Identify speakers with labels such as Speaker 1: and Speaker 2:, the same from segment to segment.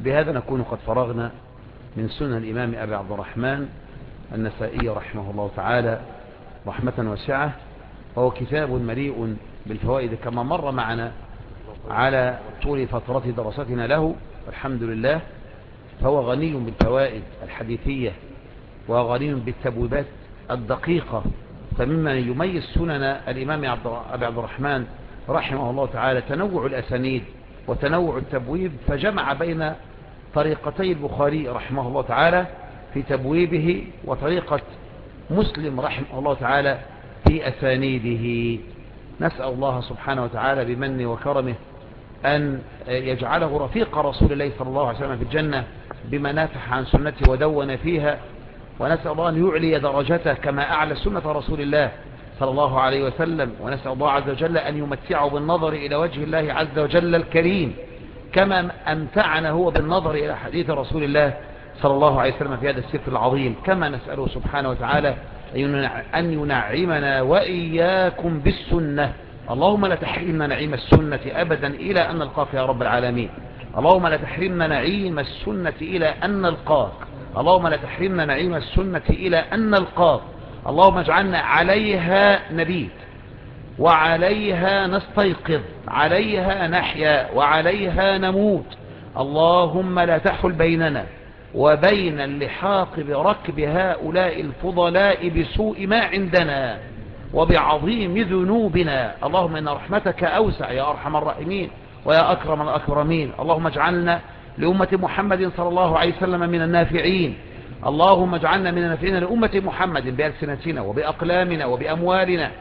Speaker 1: بهذا نكون قد فرغنا من سنن الإمام أبي عبد الرحمن النسائي رحمه الله تعالى رحمة واسعة، وهو كتاب مليء بالفوائد كما مر معنا على طول فترة دراستنا له الحمد لله. فهو غني بالفوائد الحديثية وغني بالتبويبات الدقيقة. فمما يميز سنن الإمام أبي عبد الرحمن رحمه الله تعالى تنوع الأسانيد وتنوع التبويب، فجمع بين طريقتي البخاري رحمه الله تعالى في تبويبه وطريقة مسلم رحمه الله تعالى في أسانيده. نسأل الله سبحانه وتعالى بمنه وكرمه أن يجعله رفيق رسول الله صلى الله عليه وسلم في الجنة بما نافح عن سنته ودون فيها، ونسأل الله أن يعلي درجته كما أعلى سنة رسول الله صلى الله عليه وسلم، ونسأل الله عز وجل أن يمتعه بالنظر إلى وجه الله عز وجل الكريم كما أمتعنا هو بالنظر إلى حديث رسول الله صلى الله عليه وسلم في هذا السفر العظيم. كما نسأله سبحانه وتعالى أن ينعمنا وإياكم بالسنة. اللهم لا تحرمنا نعيم السنة أبدا إلى أن نلقاك يا رب العالمين. اللهم لا تحرمنا نعيم السنة إلى أن نلقاك. اللهم لا تحرمنا نعيم السنة إلى أن نلقاك. اللهم اجعلنا عليها نبيت وعليها نستيقظ، عليها نحيا وعليها نموت. اللهم لا تحل بيننا وبين اللحاق بركب هؤلاء الفضلاء بسوء ما عندنا وبعظيم ذنوبنا. اللهم إن رحمتك أوسع يا أرحم الراحمين ويا أكرم الأكرمين. اللهم اجعلنا لأمة محمد صلى الله عليه وسلم من النافعين. اللهم اجعلنا من النافعين لأمة محمد بألسنتنا وبأقلامنا وبأموالنا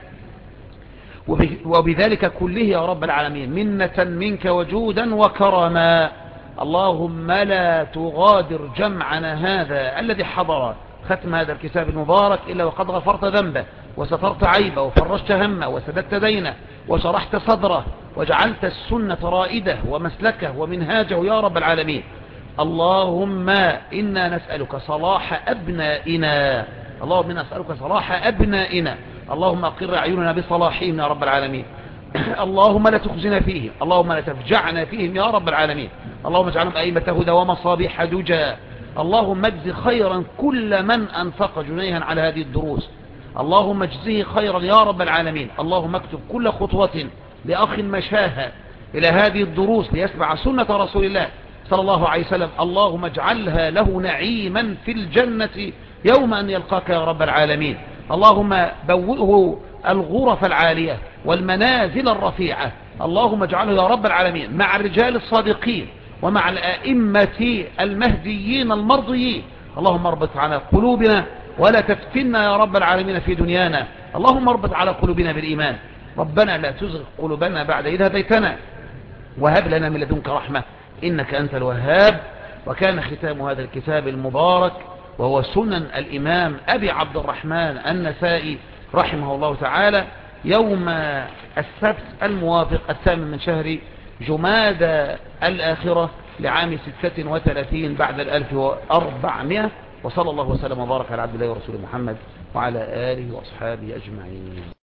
Speaker 1: وبذلك كله يا رب العالمين، منة منك وجودا وكرما. اللهم لا تغادر جمعنا هذا الذي حضر ختم هذا الكتاب المبارك إلا وقد غفرت ذنبه وسترت عيبه وفرجت همه وسددت دينه وشرحت صدره وجعلت السنة رائده ومسلكه ومنهاجه يا رب العالمين. اللهم إنا نسألك صلاح أبنائنا. اللهم إنا نسألك صلاح أبنائنا. اللهم أقر أعيننا بصلاحهم يا رب العالمين. اللهم لا تخزنا فيهم. اللهم لا تفجعنا فيهم يا رب العالمين. اللهم اجعلهم أئمة هدى ومصابيح دجى. اللهم اجز خيرا كل من أنفق جنيها على هذه الدروس. اللهم اجزه خيرا يا رب العالمين. اللهم اكتب كل خطوة لأخ مشاها إلى هذه الدروس ليسمع سنة رسول الله صلى الله عليه وسلم. اللهم اجعلها له نعيما في الجنة يوم أن يلقاك يا رب العالمين. اللهم بوئه الغرف العالية والمنازل الرفيعة. اللهم اجعله يا رب العالمين مع الرجال الصادقين ومع الأئمة المهديين المرضيين. اللهم اربط على قلوبنا ولا تفتنا يا رب العالمين في دنيانا. اللهم اربط على قلوبنا بالإيمان. ربنا لا تزغ قلوبنا بعد إذ هديتنا وهب لنا من لدنك رحمة إنك أنت الوهاب. وكان ختام هذا الكتاب المبارك وهو سنن الإمام أبي عبد الرحمن النسائي رحمه الله تعالى يوم السبت الموافق 8 من شهر جمادى الآخرة لعام 36 بعد 1400. وصلى الله وسلم وبارك على عبد الله ورسوله محمد وعلى آله وأصحابه أجمعين.